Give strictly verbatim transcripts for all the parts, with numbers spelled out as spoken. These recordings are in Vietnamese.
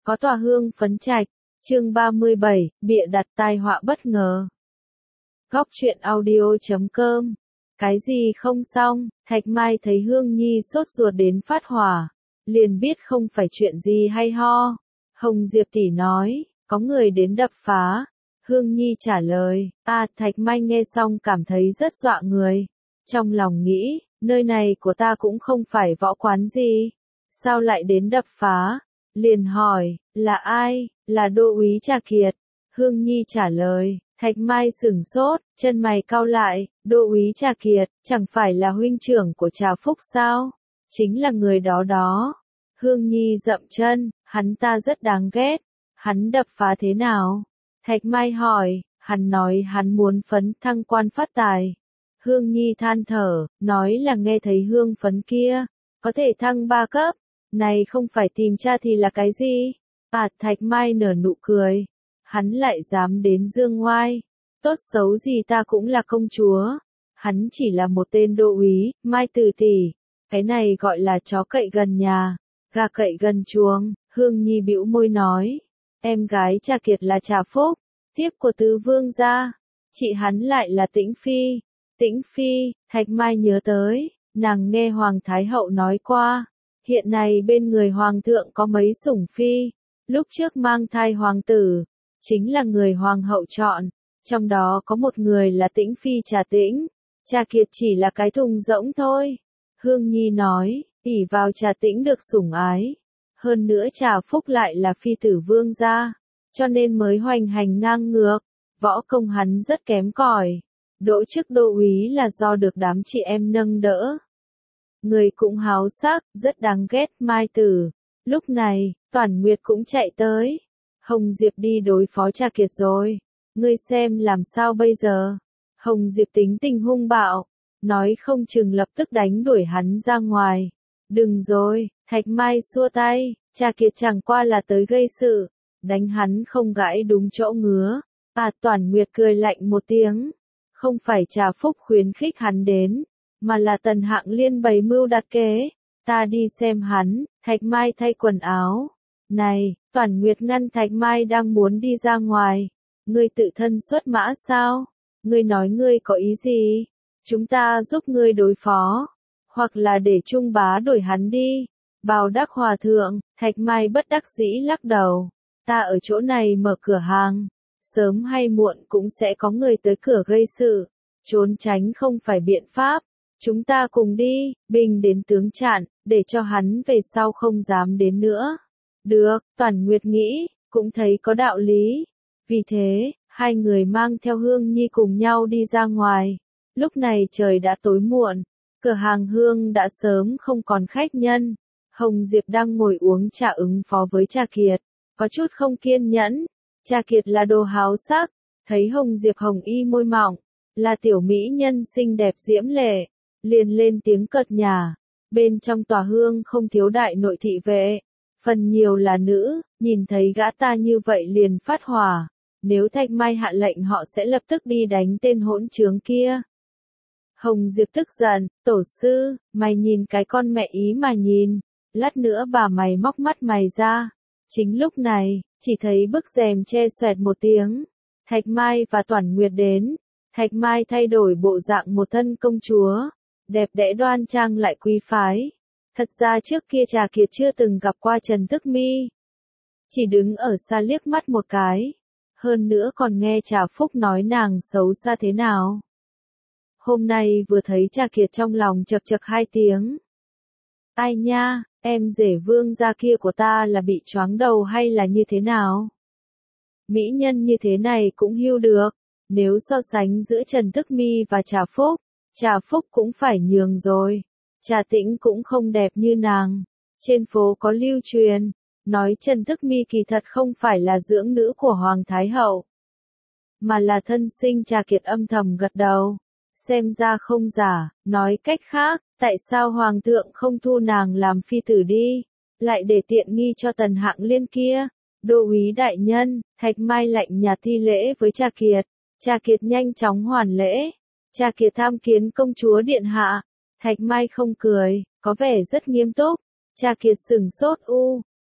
Có tòa hương phấn trạch, chương ba mươi bảy, bịa đặt tai họa bất ngờ. Góc truyện audio chấm com. Cái gì không xong, Thạch Mai thấy Hương Nhi sốt ruột đến phát hỏa, liền biết không phải chuyện gì hay ho. Hồng Diệp tỷ nói, có người đến đập phá. Hương Nhi trả lời, à, Thạch Mai nghe xong cảm thấy rất dọa người. Trong lòng nghĩ, nơi này của ta cũng không phải võ quán gì. Sao lại đến đập phá? Liền hỏi, là ai? Là Đô úy Trà Kiệt. Hương Nhi trả lời, Thạch Mai sửng sốt, chân mày cau lại, Đô úy Trà Kiệt, chẳng phải là huynh trưởng của Trà Phúc sao? Chính là người đó đó. Hương Nhi dậm chân, hắn ta rất đáng ghét. Hắn đập phá thế nào? Thạch Mai hỏi, hắn nói hắn muốn phấn thăng quan phát tài. Hương Nhi than thở, nói là nghe thấy hương phấn kia, có thể thăng ba cấp. Này không phải tìm cha thì là cái gì? À, Thạch Mai nở nụ cười. Hắn lại dám đến dương ngoai. Tốt xấu gì ta cũng là công chúa. Hắn chỉ là một tên đô úy, Mai Từ tỷ. Cái này gọi là chó cậy gần nhà, gà cậy gần chuồng. Hương Nhi bĩu môi nói. Em gái Trà Kiệt là Trà Phúc, tiếp của tứ vương gia. Chị hắn lại là Tĩnh Phi. Tĩnh Phi, Thạch Mai nhớ tới, nàng nghe Hoàng Thái Hậu nói qua. Hiện nay bên người Hoàng thượng có mấy sủng phi, lúc trước mang thai Hoàng tử, chính là người Hoàng hậu chọn, trong đó có một người là Tĩnh Phi Trà Tĩnh, Trà Kiệt chỉ là cái thùng rỗng thôi. Hương Nhi nói, ỷ vào Trà Tĩnh được sủng ái, hơn nữa Trà Phúc lại là phi tử vương gia, cho nên mới hoành hành ngang ngược, võ công hắn rất kém cỏi, đỗ chức đô úy là do được đám chị em nâng đỡ. Người cũng háo sắc, rất đáng ghét Mai Tử. Lúc này, Toản Nguyệt cũng chạy tới. Hồng Diệp đi đối phó Trà Kiệt rồi. Ngươi xem làm sao bây giờ? Hồng Diệp tính tình hung bạo, nói không chừng lập tức đánh đuổi hắn ra ngoài. Đừng rồi, Thạch Mai xua tay, Trà Kiệt chẳng qua là tới gây sự, đánh hắn không gãi đúng chỗ ngứa. À, Toản Nguyệt cười lạnh một tiếng. Không phải Trà Phúc khuyến khích hắn đến, mà là Tần Hạng Liên bày mưu đặt kế. Ta đi xem hắn. Thạch Mai thay quần áo. Này, Toản Nguyệt ngăn Thạch Mai đang muốn đi ra ngoài. Ngươi tự thân xuất mã sao? Ngươi nói ngươi có ý gì? Chúng ta giúp ngươi đối phó. Hoặc là để Trung Bá đổi hắn đi. Bào Đắc Hòa thượng. Thạch Mai bất đắc dĩ lắc đầu. Ta ở chỗ này mở cửa hàng. Sớm hay muộn cũng sẽ có người tới cửa gây sự. Trốn tránh không phải biện pháp. Chúng ta cùng đi, bình đến tướng Trạn, để cho hắn về sau không dám đến nữa. Được, Toản Nguyệt nghĩ, cũng thấy có đạo lý. Vì thế, hai người mang theo Hương Nhi cùng nhau đi ra ngoài. Lúc này trời đã tối muộn, cửa hàng Hương đã sớm không còn khách nhân. Hồng Diệp đang ngồi uống trà ứng phó với Trà Kiệt, có chút không kiên nhẫn. Trà Kiệt là đồ háo sắc, thấy Hồng Diệp hồng y môi mỏng, là tiểu mỹ nhân xinh đẹp diễm lệ. Liền lên tiếng cợt nhả. Bên trong tòa hương không thiếu đại nội thị vệ, phần nhiều là nữ, nhìn thấy gã ta như vậy liền phát hỏa. Nếu Thạch Mai hạ lệnh họ sẽ lập tức đi đánh tên hỗn trướng kia. Hồng Diệp tức giận, tổ sư, mày nhìn cái con mẹ ý mà nhìn, lát nữa bà mày móc mắt mày ra. Chính lúc này, chỉ thấy bức rèm che xoẹt một tiếng. Thạch Mai và Toản Nguyệt đến. Thạch Mai thay đổi bộ dạng một thân công chúa. Đẹp đẽ đoan trang lại quý phái. Thật ra trước kia Trà Kiệt chưa từng gặp qua Trần Tức Mi. Chỉ đứng ở xa liếc mắt một cái. Hơn nữa còn nghe Trà Phúc nói nàng xấu xa thế nào. Hôm nay vừa thấy Trà Kiệt trong lòng chật chật hai tiếng. Ai nha, em rể vương gia kia của ta là bị choáng đầu hay là như thế nào? Mỹ nhân như thế này cũng hưu được. Nếu so sánh giữa Trần Tức Mi và Trà Phúc, Trà Phúc cũng phải nhường rồi. Trà Tĩnh cũng không đẹp như nàng. Trên phố có lưu truyền, nói Trần Tức Mi kỳ thật không phải là dưỡng nữ của Hoàng Thái Hậu, mà là thân sinh. Trà Kiệt âm thầm gật đầu. Xem ra không giả, nói cách khác, tại sao Hoàng thượng không thu nàng làm phi tử đi, lại để tiện nghi cho Tần Hạng Liên kia. Đô úy đại nhân, Thạch Mai lạnh nhạt thi lễ với Trà Kiệt. Trà Kiệt nhanh chóng hoàn lễ. Trà Kiệt tham kiến công chúa điện hạ. Thạch Mai không cười, có vẻ rất nghiêm túc. Trà Kiệt sửng sốt u,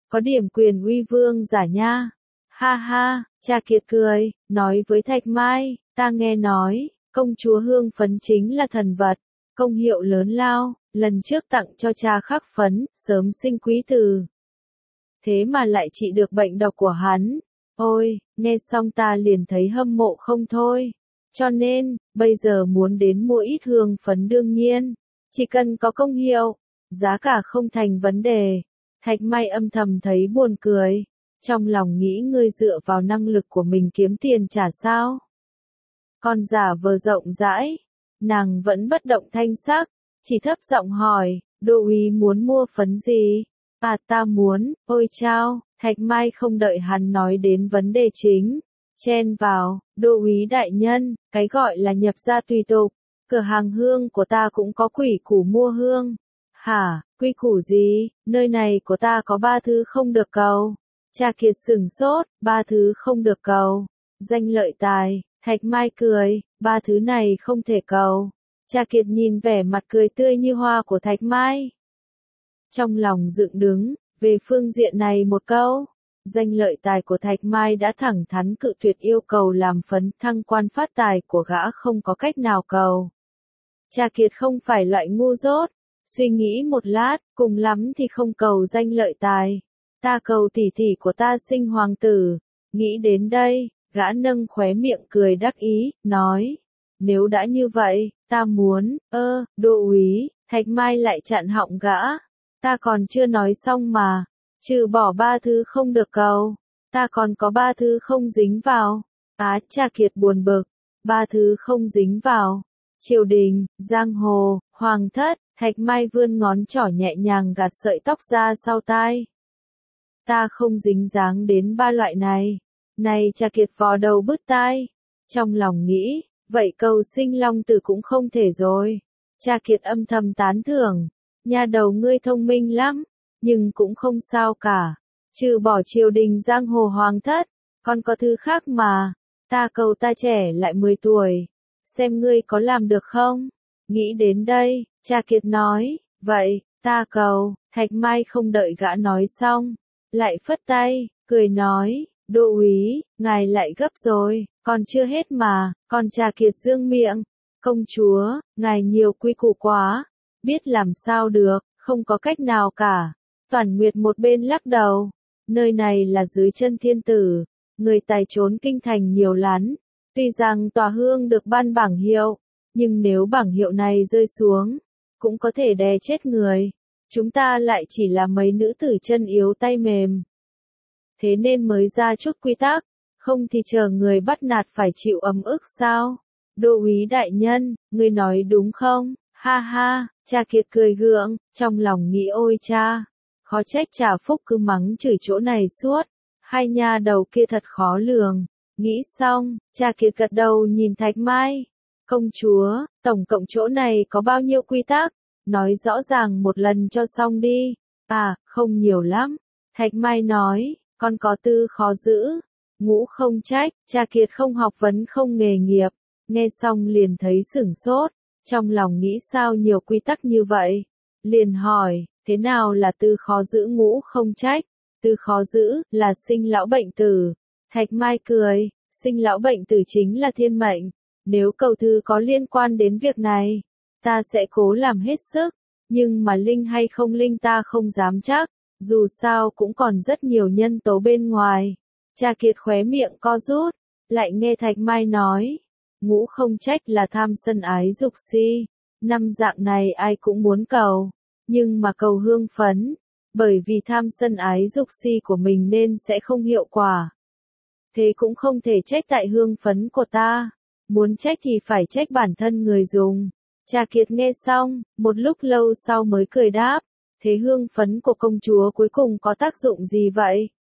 có điểm quyền uy vương giả nha. Ha ha, cha Kiệt cười, nói với Thạch Mai, ta nghe nói, công chúa hương phấn chính là thần vật, công hiệu lớn lao, lần trước tặng cho cha khắc phấn, sớm sinh quý tử. Thế mà lại trị được bệnh độc của hắn. Ôi, nghe xong ta liền thấy hâm mộ không thôi. Cho nên, bây giờ muốn đến mua ít hương phấn đương nhiên, chỉ cần có công hiệu, giá cả không thành vấn đề. Thạch Mai âm thầm thấy buồn cười, trong lòng nghĩ ngươi dựa vào năng lực của mình kiếm tiền trả sao. Còn giả vờ rộng rãi, nàng vẫn bất động thanh sắc, chỉ thấp giọng hỏi, đô úy muốn mua phấn gì? À ta muốn, ôi chao, Thạch Mai không đợi hắn nói đến vấn đề chính. Chen vào, đô úy đại nhân, cái gọi là nhập gia tùy tục, cửa hàng hương của ta cũng có quỷ củ mua hương. Hả, quy củ gì, nơi này của ta có ba thứ không được cầu. Cha Kiệt sửng sốt, ba thứ không được cầu. Danh lợi tài, Thạch Mai cười, ba thứ này không thể cầu. Cha Kiệt nhìn vẻ mặt cười tươi như hoa của Thạch Mai. Trong lòng dựng đứng, về phương diện này một câu. Danh lợi tài của Thạch Mai đã thẳng thắn cự tuyệt yêu cầu làm phấn thăng quan phát tài của gã không có cách nào cầu. Cha Kiệt không phải loại ngu dốt, suy nghĩ một lát, cùng lắm thì không cầu danh lợi tài. Ta cầu tỷ tỷ của ta sinh hoàng tử. Nghĩ đến đây, gã nâng khóe miệng cười đắc ý, nói, nếu đã như vậy, ta muốn, ơ, đô úy, Thạch Mai lại chặn họng gã. Ta còn chưa nói xong mà. Trừ bỏ ba thứ không được cầu, ta còn có ba thứ không dính vào. Á, cha Kiệt buồn bực, ba thứ không dính vào. Triều đình, giang hồ, hoàng thất, Thạch Mai vươn ngón trỏ nhẹ nhàng gạt sợi tóc ra sau tai. Ta không dính dáng đến ba loại này. Này cha Kiệt vò đầu bứt tai. Trong lòng nghĩ, vậy cầu sinh long tử cũng không thể rồi. Cha Kiệt âm thầm tán thưởng, nha đầu ngươi thông minh lắm. Nhưng cũng không sao cả, trừ bỏ triều đình giang hồ hoàng thất, còn có thứ khác mà, ta cầu ta trẻ lại mười tuổi, xem ngươi có làm được không? Nghĩ đến đây, cha Kiệt nói, vậy, ta cầu, Thạch Mai không đợi gã nói xong, lại phất tay, cười nói, đô úy, ngài lại gấp rồi, còn chưa hết mà, còn cha Kiệt dương miệng, công chúa, ngài nhiều quy củ quá, biết làm sao được, không có cách nào cả. Toản Nguyệt một bên lắc đầu, nơi này là dưới chân thiên tử, người tài trốn kinh thành nhiều lắm, tuy rằng tòa hương được ban bảng hiệu, nhưng nếu bảng hiệu này rơi xuống, cũng có thể đè chết người, chúng ta lại chỉ là mấy nữ tử chân yếu tay mềm. Thế nên mới ra chút quy tắc, không thì chờ người bắt nạt phải chịu ấm ức sao? Đô úy đại nhân, ngươi nói đúng không? Ha ha, cha Kiệt cười gượng, trong lòng nghĩ ôi cha. Khó trách Trà Phúc cứ mắng chửi chỗ này suốt, hai nha đầu kia thật khó lường. Nghĩ xong, cha Kiệt gật đầu nhìn Thạch Mai. Công chúa, tổng cộng chỗ này có bao nhiêu quy tắc? Nói rõ ràng một lần cho xong đi. À, không nhiều lắm. Thạch Mai nói, con có tư khó giữ. Ngũ không trách, cha Kiệt không học vấn không nghề nghiệp. Nghe xong liền thấy sửng sốt, trong lòng nghĩ sao nhiều quy tắc như vậy. Liền hỏi, thế nào là tư khó giữ ngũ không trách? Tư khó giữ, là sinh lão bệnh tử. Thạch Mai cười, sinh lão bệnh tử chính là thiên mệnh. Nếu cầu thư có liên quan đến việc này, ta sẽ cố làm hết sức. Nhưng mà linh hay không linh ta không dám chắc. Dù sao cũng còn rất nhiều nhân tố bên ngoài. Cha Kiệt khóe miệng co rút, lại nghe Thạch Mai nói. Ngũ không trách là tham sân ái dục si. Năm dạng này ai cũng muốn cầu. Nhưng mà cầu hương phấn, bởi vì tham sân ái dục si của mình nên sẽ không hiệu quả. Thế cũng không thể trách tại hương phấn của ta, muốn trách thì phải trách bản thân người dùng. Cha Kiệt nghe xong, một lúc lâu sau mới cười đáp, thế hương phấn của công chúa cuối cùng có tác dụng gì vậy?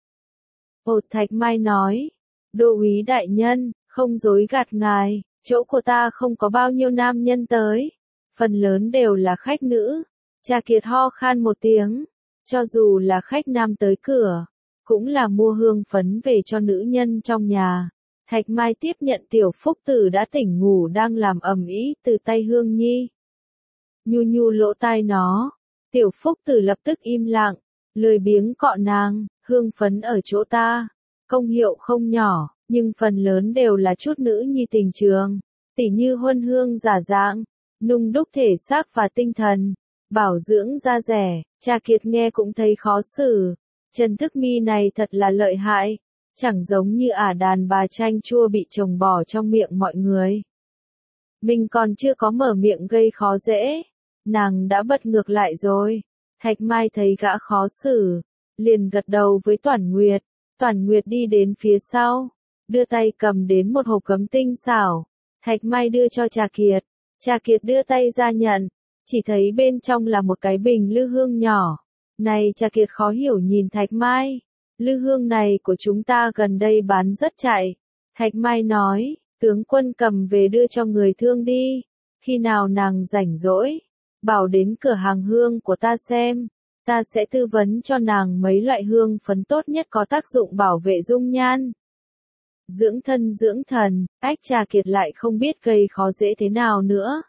Ồ, Thạch Mai nói, đô úy đại nhân, không dối gạt ngài, chỗ của ta không có bao nhiêu nam nhân tới, phần lớn đều là khách nữ. Cha Kiệt ho khan một tiếng, cho dù là khách nam tới cửa, cũng là mua hương phấn về cho nữ nhân trong nhà. Thạch Mai tiếp nhận tiểu phúc tử đã tỉnh ngủ đang làm ầm ĩ từ tay Hương Nhi. Nhu nhu lỗ tai nó, tiểu phúc tử lập tức im lặng, lười biếng cọ nàng, hương phấn ở chỗ ta. Công hiệu không nhỏ, nhưng phần lớn đều là chút nữ nhi tình trường, tỉ như huân hương giả dạng, nung đúc thể xác và tinh thần, bảo dưỡng da dẻ. Cha Kiệt nghe cũng thấy khó xử. Trần Thức Mi này thật là lợi hại, chẳng giống như ả đàn bà chanh chua bị chồng bỏ trong miệng mọi người. Mình còn chưa có mở miệng gây khó dễ, nàng đã bật ngược lại rồi. Thạch Mai thấy gã khó xử, liền gật đầu với Toản Nguyệt. Toản Nguyệt đi đến phía sau, đưa tay cầm đến một hộp gấm tinh xảo. Thạch Mai đưa cho Trà Kiệt, Trà Kiệt đưa tay ra nhận, chỉ thấy bên trong là một cái bình lư hương nhỏ. Này Trà Kiệt khó hiểu nhìn Thạch Mai, lư hương này của chúng ta gần đây bán rất chạy. Thạch Mai nói, tướng quân cầm về đưa cho người thương đi, khi nào nàng rảnh rỗi, bảo đến cửa hàng hương của ta xem, ta sẽ tư vấn cho nàng mấy loại hương phấn tốt nhất có tác dụng bảo vệ dung nhan. Dưỡng thân dưỡng thần, ách Trà Kiệt lại không biết gây khó dễ thế nào nữa.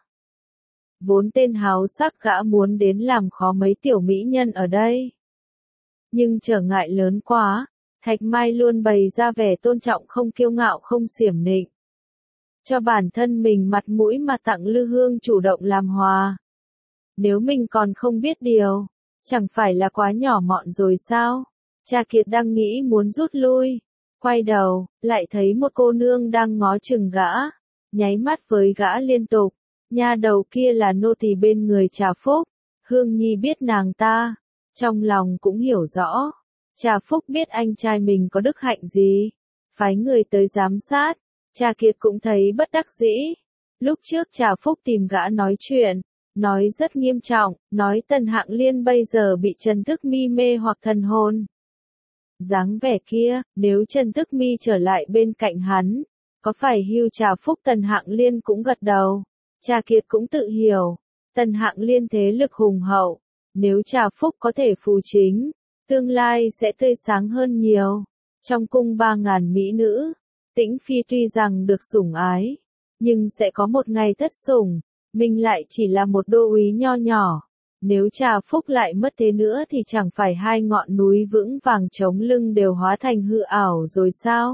Vốn tên háo sắc gã muốn đến làm khó mấy tiểu mỹ nhân ở đây. Nhưng trở ngại lớn quá, Thạch Mai luôn bày ra vẻ tôn trọng không kiêu ngạo không xiểm nịnh. Cho bản thân mình mặt mũi mà tặng lư hương chủ động làm hòa. Nếu mình còn không biết điều, chẳng phải là quá nhỏ mọn rồi sao? Trà Kiệt đang nghĩ muốn rút lui, quay đầu, lại thấy một cô nương đang ngó chừng gã, nháy mắt với gã liên tục. Nha đầu kia là nô tỳ bên người Trà Phúc. Hương Nhi biết nàng ta, trong lòng cũng hiểu rõ. Trà Phúc biết anh trai mình có đức hạnh gì, phái người tới giám sát. Trà Kiệt cũng thấy bất đắc dĩ. Lúc trước Trà Phúc tìm gã nói chuyện, nói rất nghiêm trọng, nói Tần Hạng Liên bây giờ bị Trần Thức Mi mê hoặc thần hồn. Dáng vẻ kia, nếu Trần Thức Mi trở lại bên cạnh hắn, có phải hưu Trà Phúc? Tần Hạng Liên cũng gật đầu. Trà Kiệt cũng tự hiểu, Tần Hạng Liên thế lực hùng hậu, nếu Trà Phúc có thể phù chính, tương lai sẽ tươi sáng hơn nhiều. Trong cung ba ngàn mỹ nữ, Tĩnh Phi tuy rằng được sủng ái, nhưng sẽ có một ngày thất sủng, mình lại chỉ là một đô úy nho nhỏ. Nếu Trà Phúc lại mất thế nữa thì chẳng phải hai ngọn núi vững vàng chống lưng đều hóa thành hư ảo rồi sao?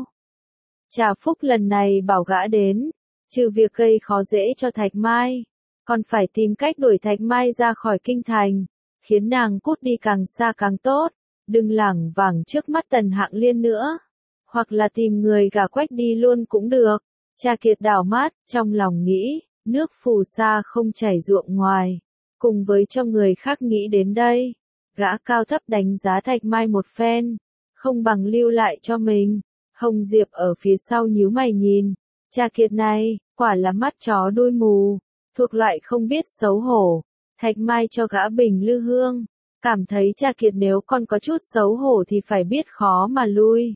Trà Phúc lần này bảo gã đến, trừ việc gây khó dễ cho Thạch Mai, còn phải tìm cách đuổi Thạch Mai ra khỏi kinh thành, khiến nàng cút đi càng xa càng tốt, đừng lảng vảng trước mắt Tần Hạng Liên nữa, hoặc là tìm người gả Quách đi luôn cũng được. Trà Kiệt đảo mắt, trong lòng nghĩ, nước phù sa không chảy ruộng ngoài, cùng với cho người khác nghĩ đến đây, gã cao thấp đánh giá Thạch Mai một phen, không bằng lưu lại cho mình. Hồng Diệp ở phía sau nhíu mày nhìn, Trà Kiệt này, quả là mắt chó đuôi mù, thuộc loại không biết xấu hổ. Thạch Mai cho gã bình lư hương, cảm thấy Trà Kiệt nếu còn có chút xấu hổ thì phải biết khó mà lui.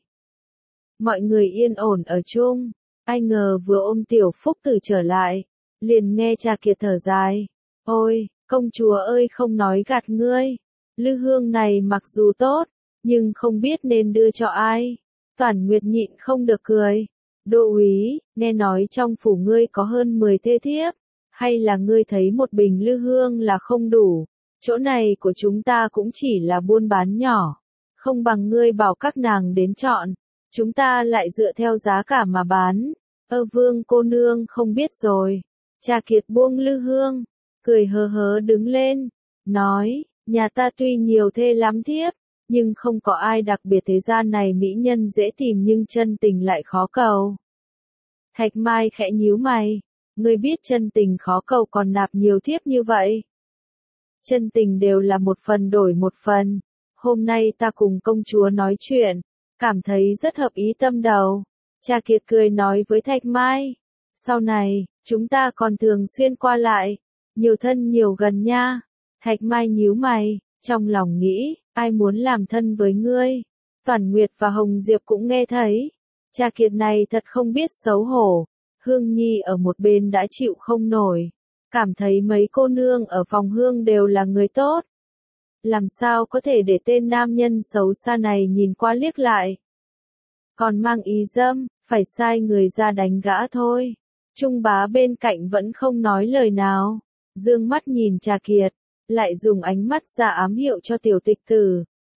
Mọi người yên ổn ở chung, ai ngờ vừa ôm Tiểu Phúc Tử trở lại, liền nghe Trà Kiệt thở dài, ôi, công chúa ơi không nói gạt ngươi, lư hương này mặc dù tốt, nhưng không biết nên đưa cho ai. Toản Nguyệt nhịn không được cười. Đô úy, nghe nói trong phủ ngươi có hơn mười thê thiếp, hay là ngươi thấy một bình lư hương là không đủ, chỗ này của chúng ta cũng chỉ là buôn bán nhỏ, không bằng ngươi bảo các nàng đến chọn, chúng ta lại dựa theo giá cả mà bán. Ơ Vương cô nương không biết rồi. Trà Kiệt buông lư hương, cười hớ hớ đứng lên, nói, nhà ta tuy nhiều thê lắm thiếp, nhưng không có ai đặc biệt, thế gian này mỹ nhân dễ tìm nhưng chân tình lại khó cầu. Thạch Mai khẽ nhíu mày, ngươi biết chân tình khó cầu còn nạp nhiều thiếp như vậy. Chân tình đều là một phần đổi một phần, hôm nay ta cùng công chúa nói chuyện, cảm thấy rất hợp ý tâm đầu. Trà Kiệt cười nói với Thạch Mai, sau này, chúng ta còn thường xuyên qua lại, nhiều thân nhiều gần nha. Thạch Mai nhíu mày, trong lòng nghĩ, ai muốn làm thân với ngươi? Toản Nguyệt và Hồng Diệp cũng nghe thấy. Trà Kiệt này thật không biết xấu hổ. Hương Nhi ở một bên đã chịu không nổi, cảm thấy mấy cô nương ở phòng Hương đều là người tốt. Làm sao có thể để tên nam nhân xấu xa này nhìn qua liếc lại? Còn mang ý dâm, phải sai người ra đánh gã thôi. Trung bá bên cạnh vẫn không nói lời nào, dương mắt nhìn Trà Kiệt, lại dùng ánh mắt ra ám hiệu cho tiểu tịch tử.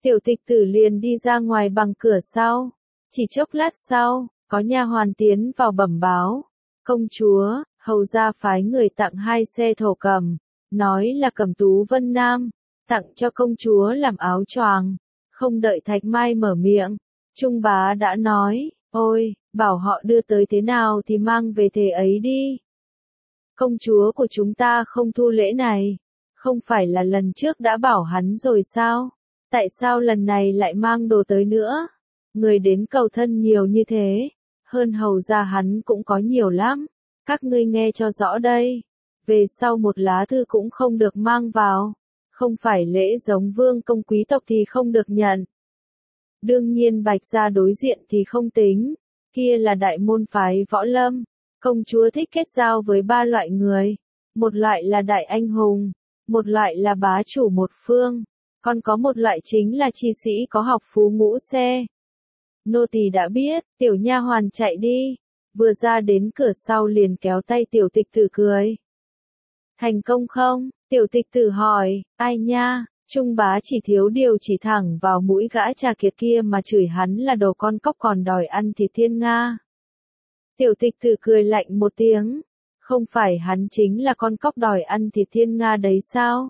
Tiểu tịch tử liền đi ra ngoài bằng cửa sau. Chỉ chốc lát sau, có nha hoàn tiến vào bẩm báo. Công chúa, hầu gia phái người tặng hai xe thổ cẩm, nói là cẩm tú Vân Nam, tặng cho công chúa làm áo choàng. Không đợi Thạch Mai mở miệng, Trung bá đã nói, ôi, bảo họ đưa tới thế nào thì mang về thế ấy đi. Công chúa của chúng ta không thu lễ này, không phải là lần trước đã bảo hắn rồi sao? Tại sao lần này lại mang đồ tới nữa? Người đến cầu thân nhiều như thế, hơn hầu gia hắn cũng có nhiều lắm. Các ngươi nghe cho rõ đây, về sau một lá thư cũng không được mang vào, không phải lễ giống vương công quý tộc thì không được nhận. Đương nhiên Bạch gia đối diện thì không tính, kia là đại môn phái võ lâm, công chúa thích kết giao với ba loại người, một loại là đại anh hùng, một loại là bá chủ một phương, còn có một loại chính là chi sĩ có học phú ngũ xe. Nô tỳ đã biết, tiểu nha hoàn chạy đi, vừa ra đến cửa sau liền kéo tay tiểu tịch tử cười. Thành công không? Tiểu tịch tử hỏi, ai nha? Trung bá chỉ thiếu điều chỉ thẳng vào mũi gã Trà Kiệt kia mà chửi hắn là đồ con cóc còn đòi ăn thịt thiên nga. Tiểu tịch tử cười lạnh một tiếng, không phải hắn chính là con cóc đòi ăn thịt thiên nga đấy sao?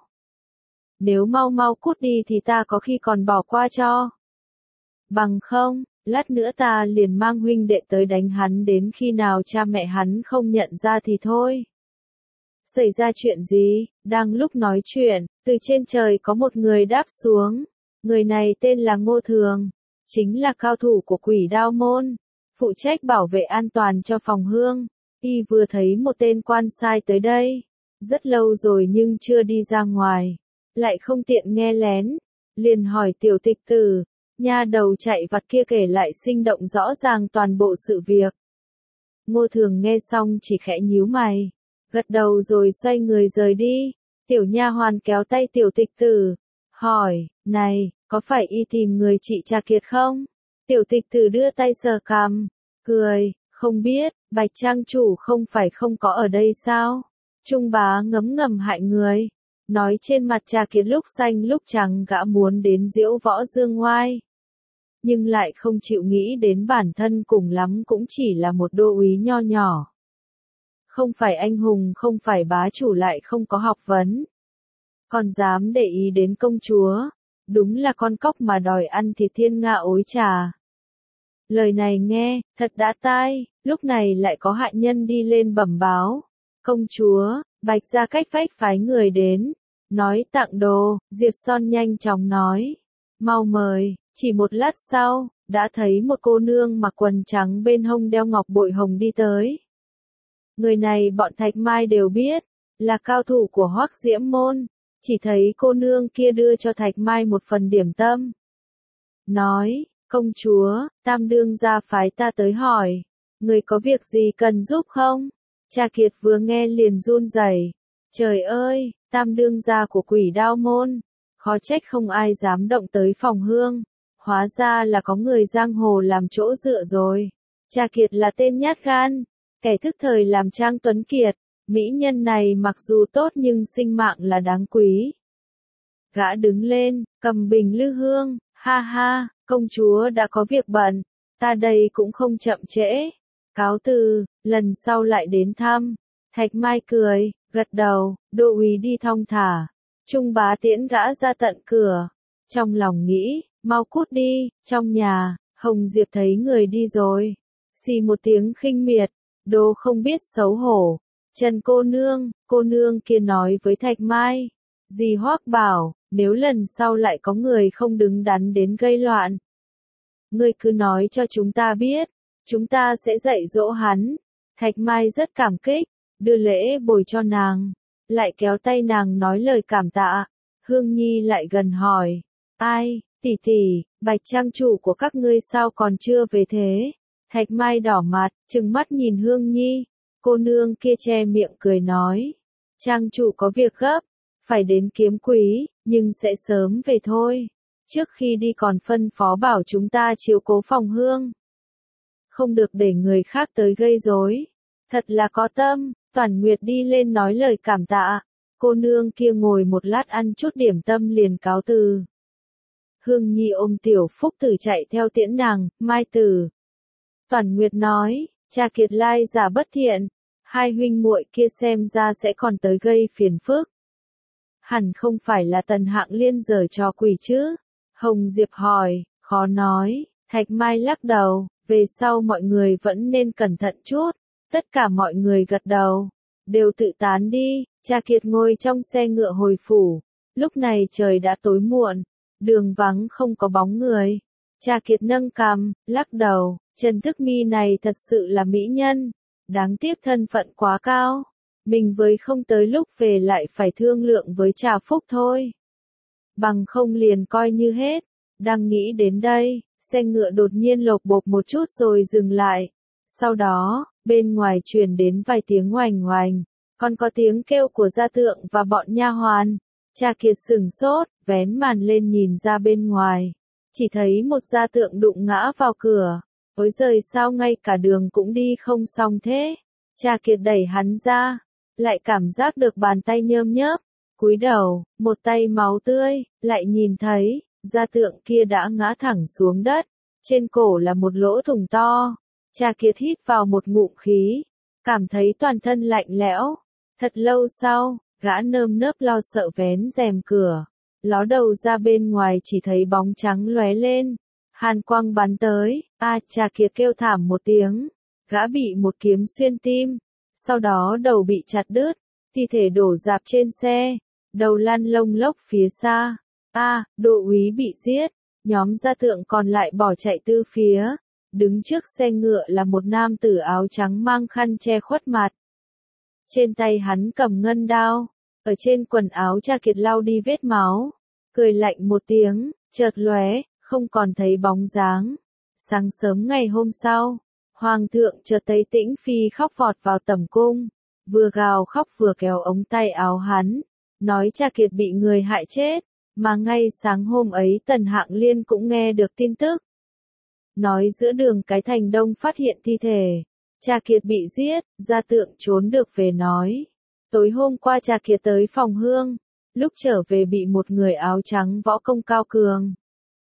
Nếu mau mau cút đi thì ta có khi còn bỏ qua cho. Bằng không, lát nữa ta liền mang huynh đệ tới đánh hắn đến khi nào cha mẹ hắn không nhận ra thì thôi. Xảy ra chuyện gì? Đang lúc nói chuyện, từ trên trời có một người đáp xuống. Người này tên là Ngô Thường, chính là cao thủ của Quỷ Đao môn, phụ trách bảo vệ an toàn cho phòng hương. Y vừa thấy một tên quan sai tới đây, rất lâu rồi nhưng chưa đi ra ngoài, lại không tiện nghe lén, liền hỏi tiểu tịch tử, nha đầu chạy vặt kia kể lại sinh động rõ ràng toàn bộ sự việc. Ngô Thường nghe xong chỉ khẽ nhíu mày, gật đầu rồi xoay người rời đi. Tiểu nha hoàn kéo tay tiểu tịch tử, hỏi, này, có phải y tìm người chị Trà Kiệt không? Tiểu tịch tử đưa tay sờ cằm, cười, không biết, Bạch trang chủ không phải không có ở đây sao? Trung bá ngấm ngầm hại người, nói trên mặt Trà Kiệt lúc xanh lúc trắng gã muốn đến diễu võ dương ngoai. Nhưng lại không chịu nghĩ đến bản thân cùng lắm cũng chỉ là một đô úy nho nhỏ. Không phải anh hùng không phải bá chủ lại không có học vấn. Còn dám để ý đến công chúa, đúng là con cóc mà đòi ăn thịt thiên nga ối trà. Lời này nghe, thật đã tai, lúc này lại có hạ nhân đi lên bẩm báo. Công chúa, Bạch gia cách vách phái người đến, nói tặng đồ, Diệp Son nhanh chóng nói. Mau mời, chỉ một lát sau, đã thấy một cô nương mặc quần trắng bên hông đeo ngọc bội hồng đi tới. Người này bọn Thạch Mai đều biết, là cao thủ của Hoắc Diễm môn, chỉ thấy cô nương kia đưa cho Thạch Mai một phần điểm tâm. Nói, công chúa, Tam đương gia phái ta tới hỏi, người có việc gì cần giúp không? Trà Kiệt vừa nghe liền run rẩy, trời ơi, Tam đương gia của Quỷ Đao môn, khó trách không ai dám động tới phòng hương, hóa ra là có người giang hồ làm chỗ dựa rồi. Trà Kiệt là tên nhát gan, kẻ thức thời làm Trang Tuấn Kiệt, mỹ nhân này mặc dù tốt nhưng sinh mạng là đáng quý. Gã đứng lên, cầm bình lư hương, ha ha, công chúa đã có việc bận, ta đây cũng không chậm trễ. Cáo từ, lần sau lại đến thăm. Thạch Mai cười, gật đầu, đô úy đi thong thả. Trung bá tiễn gã ra tận cửa. Trong lòng nghĩ, mau cút đi, trong nhà, Hồng Diệp thấy người đi rồi. Xì một tiếng khinh miệt, đồ không biết xấu hổ. Trần cô nương, cô nương kia nói với Thạch Mai. Dì Hoắc bảo, nếu lần sau lại có người không đứng đắn đến gây loạn, ngươi cứ nói cho chúng ta biết, chúng ta sẽ dạy dỗ hắn. Thạch Mai rất cảm kích, đưa lễ bồi cho nàng, lại kéo tay nàng nói lời cảm tạ. Hương Nhi lại gần hỏi, ai, tỷ tỷ, Bạch trang chủ của các ngươi sao còn chưa về thế? Thạch Mai đỏ mặt, trừng mắt nhìn Hương Nhi, cô nương kia che miệng cười nói, trang chủ có việc gấp, phải đến kiếm quý, nhưng sẽ sớm về thôi. Trước khi đi còn phân phó bảo chúng ta chiếu cố phòng hương, không được để người khác tới gây rối. Thật là có tâm. Toản Nguyệt đi lên nói lời cảm tạ. Cô nương kia ngồi một lát ăn chút điểm tâm liền cáo từ. Hương Nhi ôm Tiểu Phúc Tử chạy theo tiễn nàng, Mai Tử. Toản Nguyệt nói, cha Kiệt lai giả bất thiện, hai huynh muội kia xem ra sẽ còn tới gây phiền phức. Hẳn không phải là Tần Hạng Liên giở trò quỷ chứ? Hồng Diệp hỏi, khó nói, Thạch Mai lắc đầu, về sau mọi người vẫn nên cẩn thận chút. Tất cả mọi người gật đầu, đều tự tán đi, cha Kiệt ngồi trong xe ngựa hồi phủ. Lúc này trời đã tối muộn, đường vắng không có bóng người. Cha Kiệt nâng cằm, lắc đầu, Trần Thức Mi này thật sự là mỹ nhân, đáng tiếc thân phận quá cao. Mình với không tới lúc về lại phải thương lượng với Trà Phúc thôi. Bằng không liền coi như hết. Đang nghĩ đến đây, xe ngựa đột nhiên lộc bộp một chút rồi dừng lại. Sau đó, bên ngoài truyền đến vài tiếng oành oành, còn có tiếng kêu của gia tượng và bọn nha hoàn. Cha Kiệt sửng sốt, vén màn lên nhìn ra bên ngoài, chỉ thấy một gia tượng đụng ngã vào cửa. Ôi giời, sao ngay cả đường cũng đi không xong thế? Cha Kiệt đẩy hắn ra, lại cảm giác được bàn tay nhơm nhớp, cúi đầu, một tay máu tươi, lại nhìn thấy, gia tượng kia đã ngã thẳng xuống đất, trên cổ là một lỗ thủng to. Cha Kiệt hít vào một ngụm khí, cảm thấy toàn thân lạnh lẽo. Thật lâu sau, gã nơm nớp lo sợ vén rèm cửa, ló đầu ra bên ngoài chỉ thấy bóng trắng lóe lên, hàn quang bắn tới. A, Cha Kiệt kêu thảm một tiếng, gã bị một kiếm xuyên tim, sau đó đầu bị chặt đứt, thi thể đổ rạp trên xe, đầu lăn lông lốc phía xa. A, Đô úy bị giết, nhóm gia tượng còn lại bỏ chạy tứ phía. Đứng trước xe ngựa là một nam tử áo trắng mang khăn che khuất mặt. Trên tay hắn cầm ngân đao, ở trên quần áo Cha Kiệt lau đi vết máu, cười lạnh một tiếng, chợt lóe, không còn thấy bóng dáng. Sáng sớm ngày hôm sau, Hoàng thượng chợt thấy Tĩnh Phi khóc vọt vào tẩm cung, vừa gào khóc vừa kéo ống tay áo hắn, nói Cha Kiệt bị người hại chết, mà ngay sáng hôm ấy Tần Hạng Liên cũng nghe được tin tức. Nói giữa đường cái thành đông phát hiện thi thể, Cha Kiệt bị giết, gia tượng trốn được về nói. Tối hôm qua Cha Kiệt tới phòng hương, lúc trở về bị một người áo trắng võ công cao cường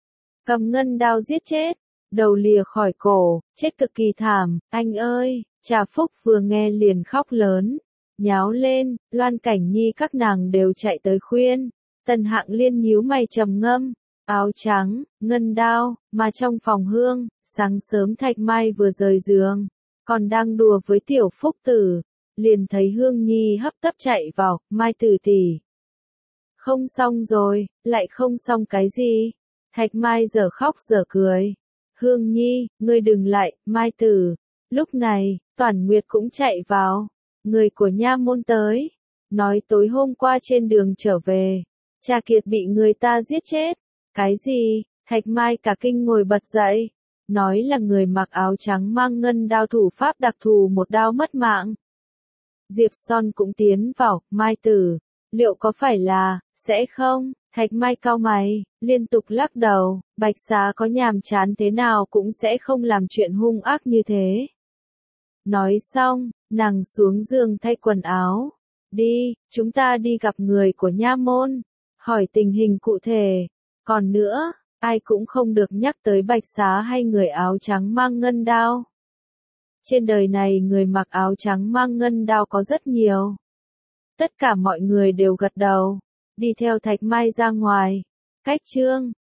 cầm ngân đao giết chết, đầu lìa khỏi cổ, chết cực kỳ thảm. Anh ơi, Trà Phúc vừa nghe liền khóc lớn, nháo lên, Loan Cảnh Nhi các nàng đều chạy tới khuyên. Tần Hạng Liên nhíu mày trầm ngâm, áo trắng, ngân đao, mà trong phòng hương, sáng sớm Thạch Mai vừa rời giường, còn đang đùa với Tiểu Phúc Tử, liền thấy Hương Nhi hấp tấp chạy vào. Mai Tử tỷ, không xong rồi. Lại không xong cái gì? Thạch Mai giờ khóc giờ cười. Hương Nhi, ngươi đừng lại. Mai Tử. Lúc này, Toản Nguyệt cũng chạy vào. Người của nha môn tới, nói tối hôm qua trên đường trở về, Cha Kiệt bị người ta giết chết. Cái gì? Thạch Mai cả kinh ngồi bật dậy, nói là người mặc áo trắng mang ngân đao thủ pháp đặc thù một đao mất mạng. Diệp Son cũng tiến vào. Mai Tử, liệu có phải là, sẽ không? Thạch Mai cau mày, liên tục lắc đầu, Bạch Xá có nhàm chán thế nào cũng sẽ không làm chuyện hung ác như thế. Nói xong, nàng xuống giường thay quần áo. Đi, chúng ta đi gặp người của nha môn, hỏi tình hình cụ thể. Còn nữa, ai cũng không được nhắc tới Bạch Xá hay người áo trắng mang ngân đao. Trên đời này người mặc áo trắng mang ngân đao có rất nhiều. Tất cả mọi người đều gật đầu, đi theo Thạch Mai ra ngoài. Cách chương